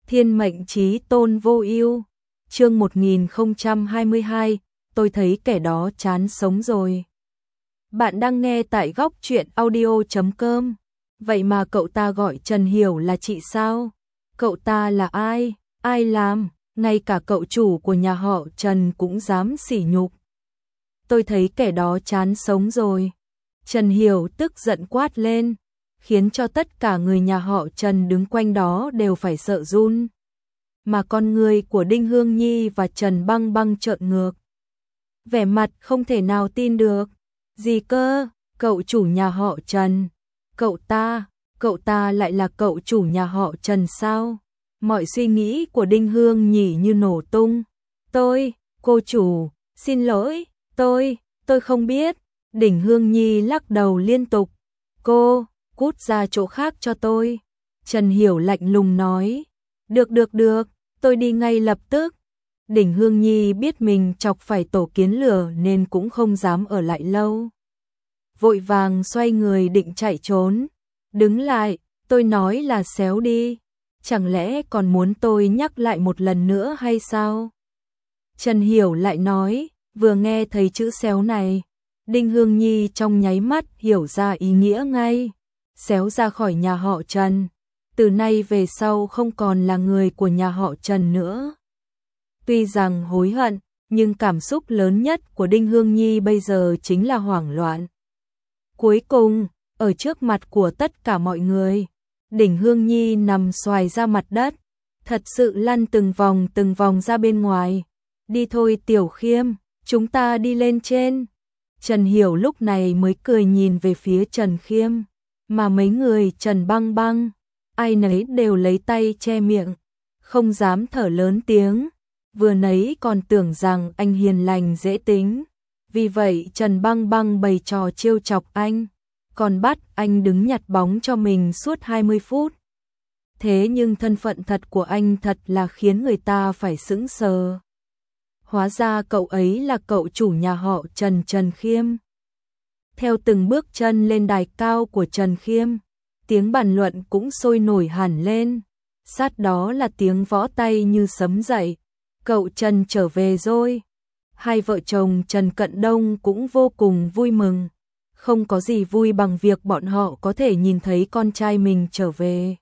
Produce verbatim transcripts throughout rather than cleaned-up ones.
Thiên mệnh chí tôn vô ưu. Chương một nghìn không trăm hai mươi hai, tôi thấy kẻ đó chán sống rồi. Bạn đang nghe tại góc truyện audio chấm com. Vậy mà cậu ta gọi Trần Hiểu là chị sao? Cậu ta là ai? Ai làm? Ngay cả cậu chủ của nhà họ Trần cũng dám sỉ nhục. Tôi thấy kẻ đó chán sống rồi. Trần Hiểu tức giận quát lên, khiến cho tất cả người nhà họ Trần đứng quanh đó đều phải sợ run. Mà con người của Đinh Hương Nhi và Trần Băng Băng trợn ngược. Vẻ mặt không thể nào tin được. Gì cơ? Cậu chủ nhà họ Trần? Cậu ta, cậu ta lại là cậu chủ nhà họ Trần sao? Mọi suy nghĩ của Đinh Hương Nhi như nổ tung. Tôi, cô chủ, xin lỗi, tôi, tôi không biết. Đinh Hương Nhi lắc đầu liên tục. Cô, cút ra chỗ khác cho tôi. Trần Hiểu lạnh lùng nói. Được được được, tôi đi ngay lập tức. Đinh Hương Nhi biết mình chọc phải tổ kiến lửa nên cũng không dám ở lại lâu. Vội vàng xoay người định chạy trốn. Đứng lại, tôi nói là xéo đi. Chẳng lẽ còn muốn tôi nhắc lại một lần nữa hay sao? Trần Hiểu lại nói, vừa nghe thấy chữ xéo này, Đinh Hương Nhi trong nháy mắt hiểu ra ý nghĩa ngay. Xéo ra khỏi nhà họ Trần. Từ nay về sau không còn là người của nhà họ Trần nữa. Tuy rằng hối hận, nhưng cảm xúc lớn nhất của Đinh Hương Nhi bây giờ chính là hoảng loạn. Cuối cùng, ở trước mặt của tất cả mọi người, Đinh Hương Nhi nằm xoài ra mặt đất, thật sự lăn từng vòng từng vòng ra bên ngoài. Đi thôi Tiểu Khiêm, chúng ta đi lên trên. Trần Hiểu lúc này mới cười nhìn về phía Trần Khiêm, mà mấy người Trần Băng Băng, ai nấy đều lấy tay che miệng, không dám thở lớn tiếng, vừa nấy còn tưởng rằng anh hiền lành dễ tính. Vì vậy Trần Băng Băng bày trò trêu chọc anh, còn bắt anh đứng nhặt bóng cho mình suốt hai mươi phút. Thế nhưng thân phận thật của anh thật là khiến người ta phải sững sờ. Hóa ra cậu ấy là cậu chủ nhà họ Trần Trần Khiêm. Theo từng bước chân lên đài cao của Trần Khiêm, tiếng bàn luận cũng sôi nổi hẳn lên. Sát đó là tiếng võ tay như sấm dậy. Cậu Trần trở về rồi. Hai vợ chồng Trần Cận Đông cũng vô cùng vui mừng. Không có gì vui bằng việc bọn họ có thể nhìn thấy con trai mình trở về.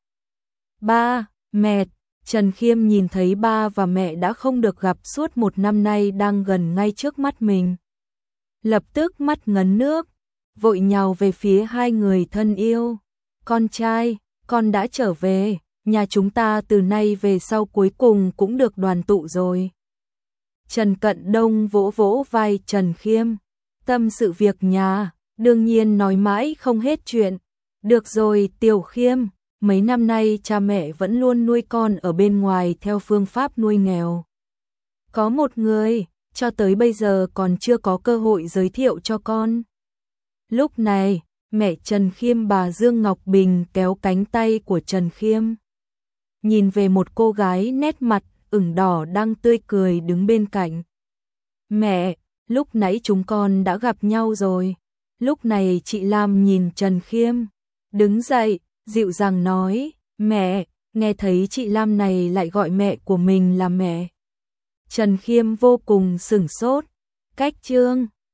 Ba, mẹ, Trần Khiêm nhìn thấy ba và mẹ đã không được gặp suốt một năm nay đang gần ngay trước mắt mình. Lập tức mắt ngấn nước, vội nhào về phía hai người thân yêu. Con trai, con đã trở về, nhà chúng ta từ nay về sau cuối cùng cũng được đoàn tụ rồi. Trần Cận Đông vỗ vỗ vai Trần Khiêm, tâm sự việc nhà, đương nhiên nói mãi không hết chuyện. Được rồi Tiểu Khiêm, mấy năm nay cha mẹ vẫn luôn nuôi con ở bên ngoài theo phương pháp nuôi nghèo. Có một người, cho tới bây giờ còn chưa có cơ hội giới thiệu cho con. Lúc này, mẹ Trần Khiêm bà Dương Ngọc Bình kéo cánh tay của Trần Khiêm. Nhìn về một cô gái nét mặt ửng đỏ đang tươi cười đứng bên cạnh. Mẹ, lúc nãy chúng con đã gặp nhau rồi. Lúc này chị Lam nhìn Trần Khiêm, đứng dậy, dịu dàng nói, mẹ, nghe thấy chị Lam này lại gọi mẹ của mình là mẹ. Trần Khiêm vô cùng sửng sốt, cách chương.